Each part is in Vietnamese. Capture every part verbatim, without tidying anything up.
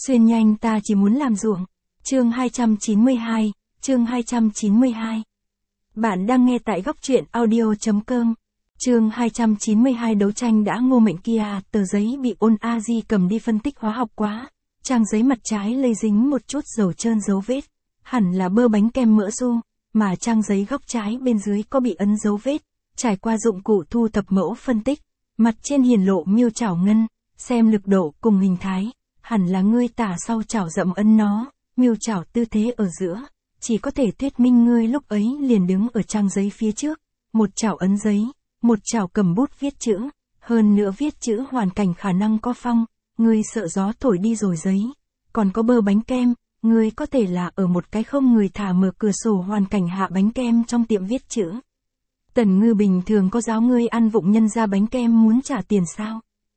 Xuyên nhanh ta chỉ muốn làm ruộng. Chương hai trăm chín mươi hai, chương hai trăm chín mươi hai. Bạn đang nghe tại góc truyện audio.com. Chương hai trăm chín mươi hai đấu tranh đã ngô mệnh kia, tờ giấy bị ôn a di cầm đi phân tích hóa học quá. Trang giấy mặt trái lây dính một chút dầu trơn dấu vết. Hẳn là bơ bánh kem mỡ du, mà trang giấy góc trái bên dưới có bị ấn dấu vết. Trải qua dụng cụ thu thập mẫu phân tích, mặt trên hiển lộ miêu chảo ngân, xem lực độ cùng hình thái. Hẳn là ngươi tả sau chảo dậm ấn nó, miêu chảo tư thế ở giữa, chỉ có thể thuyết minh ngươi lúc ấy liền đứng ở trang giấy phía trước, một chảo ấn giấy, một chảo cầm bút viết chữ, hơn nữa viết chữ hoàn cảnh khả năng có phong, ngươi sợ gió thổi đi rồi giấy, còn có bơ bánh kem, ngươi có thể là ở một cái không người thả mở cửa sổ hoàn cảnh hạ bánh kem trong tiệm viết chữ. Tần Ngư bình thường có giáo ngươi ăn vụng nhân ra bánh kem muốn trả tiền sao?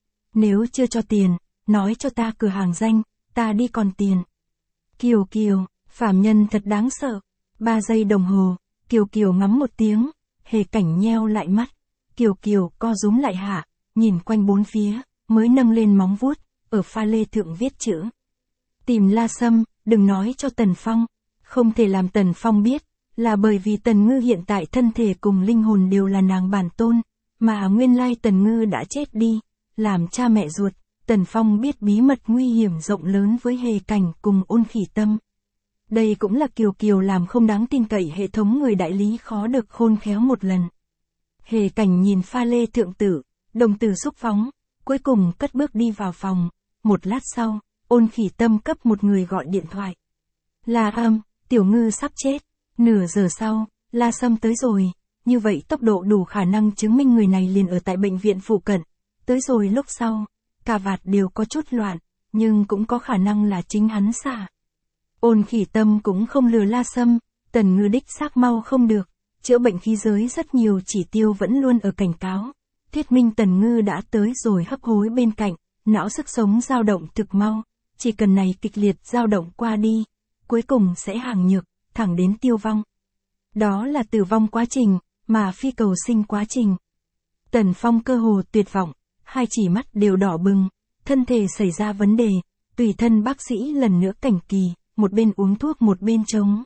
Nếu chưa cho tiền, nói cho ta cửa hàng danh, ta đi còn tiền. Kiều Kiều, phàm nhân thật đáng sợ. Ba giây đồng hồ, Kiều Kiều ngắm một tiếng, Hề Cảnh nheo lại mắt. Kiều Kiều co rúm lại hạ, nhìn quanh bốn phía, mới nâng lên móng vuốt, ở pha lê thượng viết chữ. Tìm La Sâm, đừng nói cho Tần Phong. Không thể làm Tần Phong biết, là bởi vì Tần Ngư hiện tại thân thể cùng linh hồn đều là nàng bản tôn, mà nguyên lai Tần Ngư đã chết đi, làm cha mẹ ruột. Tần Phong biết bí mật nguy hiểm rộng lớn với Hề Cảnh cùng Ôn Khỉ Tâm. Đây cũng là Kiều Kiều làm không đáng tin cậy hệ thống người đại lý khó được khôn khéo một lần. Hề Cảnh nhìn pha lê thượng tử, đồng tử xúc phóng, cuối cùng cất bước đi vào phòng. Một lát sau, Ôn Khỉ Tâm cấp một người gọi điện thoại. La Âm, Tiểu Ngư sắp chết. Nửa giờ sau, La Sâm tới rồi, như vậy tốc độ đủ khả năng chứng minh người này liền ở tại bệnh viện phụ cận. Tới rồi lúc sau, cà vạt đều có chút loạn, nhưng cũng có khả năng là chính hắn xả. Ôn Khỉ Tâm cũng không lừa La Sâm, Tần Ngư đích xác mau không được, chữa bệnh khí giới rất nhiều chỉ tiêu vẫn luôn ở cảnh cáo. Thuyết minh Tần Ngư đã tới rồi hấp hối bên cạnh, não sức sống dao động thực mau, chỉ cần này kịch liệt dao động qua đi, cuối cùng sẽ hàng nhược, thẳng đến tiêu vong. Đó là tử vong quá trình, mà phi cầu sinh quá trình. Tần Phong cơ hồ tuyệt vọng. Hai chỉ mắt đều đỏ bừng, thân thể xảy ra vấn đề, tùy thân bác sĩ lần nữa cảnh kỳ, một bên uống thuốc một bên chống.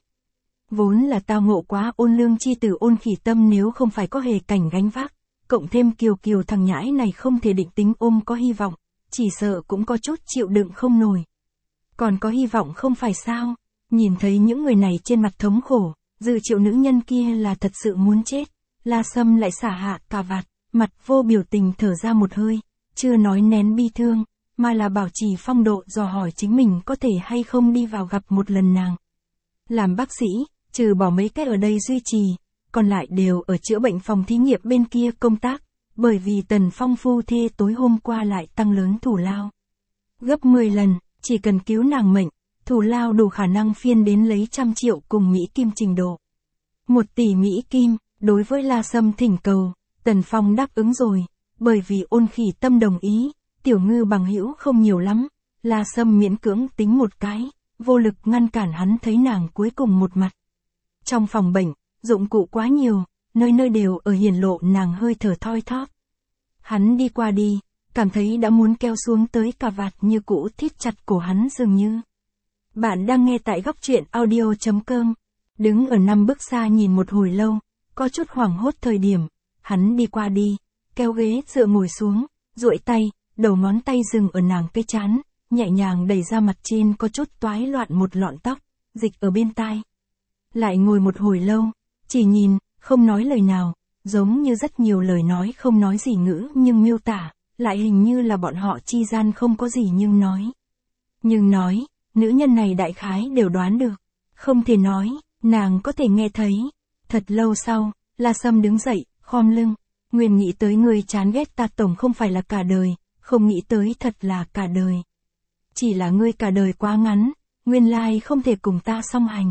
Vốn là tao ngộ quá Ôn Lương chi tử Ôn Khỉ Tâm nếu không phải có Hề Cảnh gánh vác, cộng thêm Kiều Kiều thằng nhãi này không thể định tính ôm có hy vọng, chỉ sợ cũng có chút chịu đựng không nổi. Còn có hy vọng không phải sao, nhìn thấy những người này trên mặt thống khổ, dự triệu nữ nhân kia là thật sự muốn chết, La Sâm lại xả hạ cà vạt. Mặt vô biểu tình thở ra một hơi, chưa nói nén bi thương, mà là bảo trì phong độ dò hỏi chính mình có thể hay không đi vào gặp một lần nàng. Làm bác sĩ, trừ bỏ mấy cái ở đây duy trì, còn lại đều ở chữa bệnh phòng thí nghiệm bên kia công tác, bởi vì Tần Phong phu thê tối hôm qua lại tăng lớn thù lao. Gấp mười lần, chỉ cần cứu nàng mệnh, thù lao đủ khả năng phiên đến lấy trăm triệu cùng Mỹ Kim trình độ. Một tỷ Mỹ Kim, đối với La Sâm thỉnh cầu. Tần Phong đáp ứng rồi, bởi vì Ôn Khỉ Tâm đồng ý, Tiểu Ngư bằng hữu không nhiều lắm, La Sâm miễn cưỡng tính một cái, vô lực ngăn cản hắn thấy nàng cuối cùng một mặt. Trong phòng bệnh, dụng cụ quá nhiều, nơi nơi đều ở hiển lộ nàng hơi thở thoi thóp. Hắn đi qua đi, cảm thấy đã muốn kéo xuống tới cà vạt như cũ thít chặt cổ hắn dường như. Bạn đang nghe tại góc truyện audio.com, đứng ở năm bước xa nhìn một hồi lâu, có chút hoảng hốt thời điểm. Hắn đi qua đi, kéo ghế dựa ngồi xuống, duỗi tay, đầu ngón tay dừng ở nàng cái trán, nhẹ nhàng đẩy ra mặt trên có chút toái loạn một lọn tóc, dịch ở bên tai. Lại ngồi một hồi lâu, chỉ nhìn, không nói lời nào, giống như rất nhiều lời nói không nói gì ngữ nhưng miêu tả, lại hình như là bọn họ chi gian không có gì nhưng nói. Nhưng nói, nữ nhân này đại khái đều đoán được, không thể nói, nàng có thể nghe thấy. Thật lâu sau, La Sâm đứng dậy. Khom lưng, Nguyên nghĩ tới người chán ghét ta tổng không phải là cả đời, không nghĩ tới thật là cả đời. Chỉ là ngươi cả đời quá ngắn, nguyên lai không thể cùng ta song hành.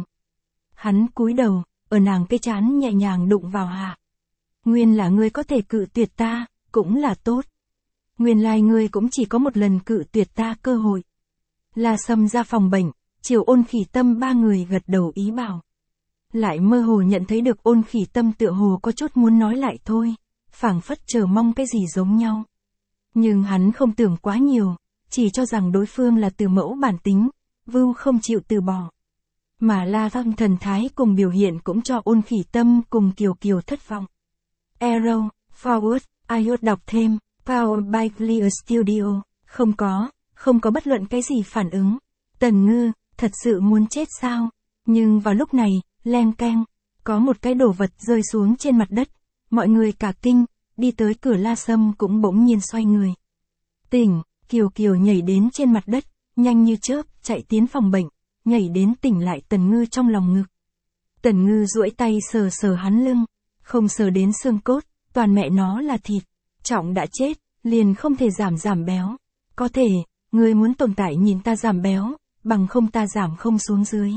Hắn cúi đầu, ở nàng cái chán nhẹ nhàng đụng vào hạ. Nguyên là ngươi có thể cự tuyệt ta, cũng là tốt. Nguyên lai ngươi cũng chỉ có một lần cự tuyệt ta cơ hội. La Sâm ra phòng bệnh, chiều Ôn Khỉ Tâm ba người gật đầu ý bảo. Lại mơ hồ nhận thấy được Ôn Khỉ Tâm tựa hồ có chút muốn nói lại thôi, phảng phất chờ mong cái gì giống nhau. Nhưng hắn không tưởng quá nhiều, chỉ cho rằng đối phương là từ mẫu bản tính, vưu không chịu từ bỏ. Mà La Văng thần thái cùng biểu hiện cũng cho Ôn Khỉ Tâm cùng Kiều Kiều thất vọng. Arrow, Forward, iOS đọc thêm, Powered by Clear Studio, không có, không có bất luận cái gì phản ứng. Tần Ngư, thật sự muốn chết sao? Nhưng vào lúc này, leng keng, có một cái đồ vật rơi xuống trên mặt đất. Mọi người cả kinh, đi tới cửa La Sâm cũng bỗng nhiên xoay người. Tỉnh, Kiều Kiều nhảy đến trên mặt đất, nhanh như chớp, chạy tiến phòng bệnh, nhảy đến tỉnh lại Tần Ngư trong lòng ngực. Tần Ngư duỗi tay sờ sờ hắn lưng, không sờ đến xương cốt, toàn mẹ nó là thịt. Trọng đã chết, liền không thể giảm giảm béo. Có thể, ngươi muốn tồn tại nhìn ta giảm béo, bằng không ta giảm không xuống dưới.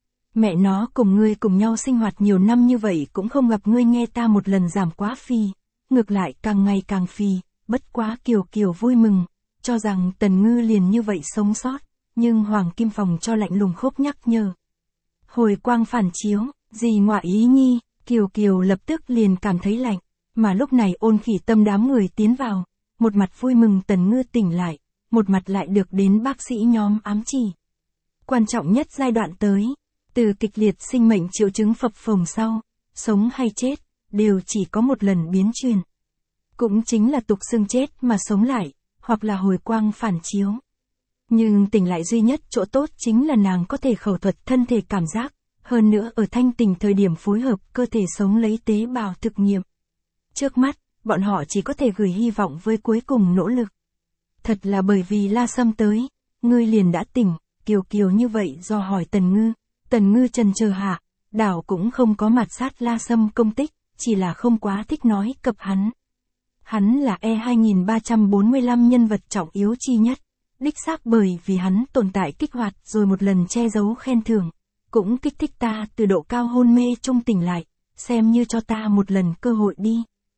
Mẹ nó cùng ngươi cùng nhau sinh hoạt nhiều năm như vậy cũng không gặp ngươi nghe ta một lần giảm quá phì. Ngược lại càng ngày càng phì, bất quá Kiều Kiều vui mừng, cho rằng Tần Ngư liền như vậy sống sót, nhưng Hoàng Kim Phòng cho lạnh lùng khốc nhắc nhở. Hồi quang phản chiếu, gì ngoại ý nhi, Kiều Kiều lập tức liền cảm thấy lạnh, mà lúc này Ôn Khỉ Tâm đám người tiến vào, một mặt vui mừng Tần Ngư tỉnh lại, một mặt lại được đến bác sĩ nhóm ám chỉ. Quan trọng nhất giai đoạn tới, từ kịch liệt sinh mệnh triệu chứng phập phồng sau, sống hay chết, đều chỉ có một lần biến chuyển. Cũng chính là tục xương chết mà sống lại, hoặc là hồi quang phản chiếu. Nhưng tỉnh lại duy nhất chỗ tốt chính là nàng có thể khẩu thuật thân thể cảm giác, hơn nữa ở thanh tỉnh thời điểm phối hợp cơ thể sống lấy tế bào thực nghiệm. Trước mắt, bọn họ chỉ có thể gửi hy vọng với cuối cùng nỗ lực. Thật là bởi vì La Sâm tới, ngươi liền đã tỉnh, Kiều Kiều như vậy do hỏi Tần Ngư. Tần Ngư trần chờ hạ, đảo cũng không có mạt sát La Sâm công tích, chỉ là không quá thích nói cập hắn. Hắn là E hai ba bốn lăm nhân vật trọng yếu chi nhất, đích xác bởi vì hắn tồn tại kích hoạt rồi một lần che giấu khen thưởng, cũng kích thích ta từ độ cao hôn mê trung tỉnh lại, xem như cho ta một lần cơ hội đi.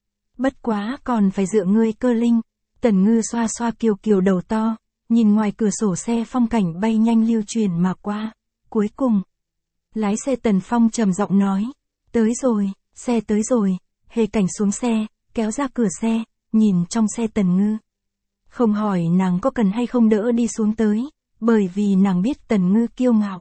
Bất quá còn phải dựa ngươi cơ linh. Tần Ngư xoa xoa Kiều Kiều đầu to, nhìn ngoài cửa sổ xe phong cảnh bay nhanh lưu truyền mà qua. Cuối cùng, lái xe Tần Phong trầm giọng nói, tới rồi, xe tới rồi. Hề Cảnh xuống xe, kéo ra cửa xe, nhìn trong xe Tần Ngư. Không hỏi nàng có cần hay không đỡ đi xuống tới, bởi vì nàng biết Tần Ngư kiêu ngạo.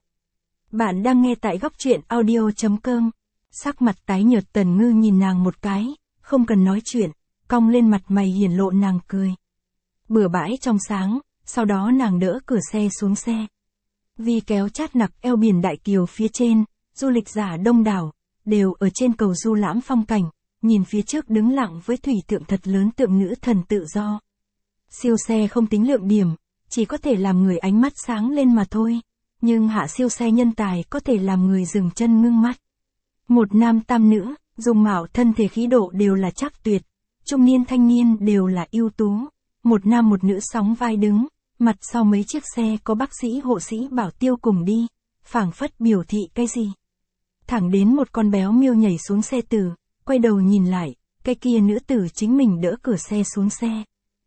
Bạn đang nghe tại góc truyện audio chấm com. Sắc mặt tái nhợt Tần Ngư nhìn nàng một cái, không cần nói chuyện, cong lên mặt mày hiển lộ nàng cười. Bừa bãi trong sáng, sau đó nàng đỡ cửa xe xuống xe. Vì kéo chát nặc eo biển Đại Kiều phía trên, du lịch giả đông đảo, đều ở trên cầu du lãm phong cảnh, nhìn phía trước đứng lặng với thủy tượng thật lớn tượng nữ thần tự do. Siêu xe không tính lượng điểm, chỉ có thể làm người ánh mắt sáng lên mà thôi, nhưng hạ siêu xe nhân tài có thể làm người dừng chân ngưng mắt. Một nam tam nữ, dung mạo thân thể khí độ đều là chắc tuyệt, trung niên thanh niên đều là ưu tú, một nam một nữ sóng vai đứng, mặt sau mấy chiếc xe có bác sĩ hộ sĩ bảo tiêu cùng đi, phảng phất biểu thị cái gì. Thẳng đến một con béo miêu nhảy xuống xe tử, quay đầu nhìn lại, cái kia nữ tử chính mình đỡ cửa xe xuống xe.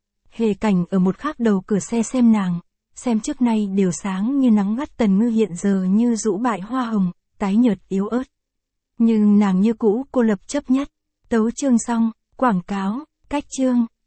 Hề Cảnh ở một khác đầu cửa xe xem nàng, xem trước nay đều sáng như nắng gắt Tần Ngư hiện giờ như rũ bại hoa hồng, tái nhợt yếu ớt. Nhưng nàng như cũ cô lập chấp nhất. Tấu chương xong, quảng cáo, cách chương.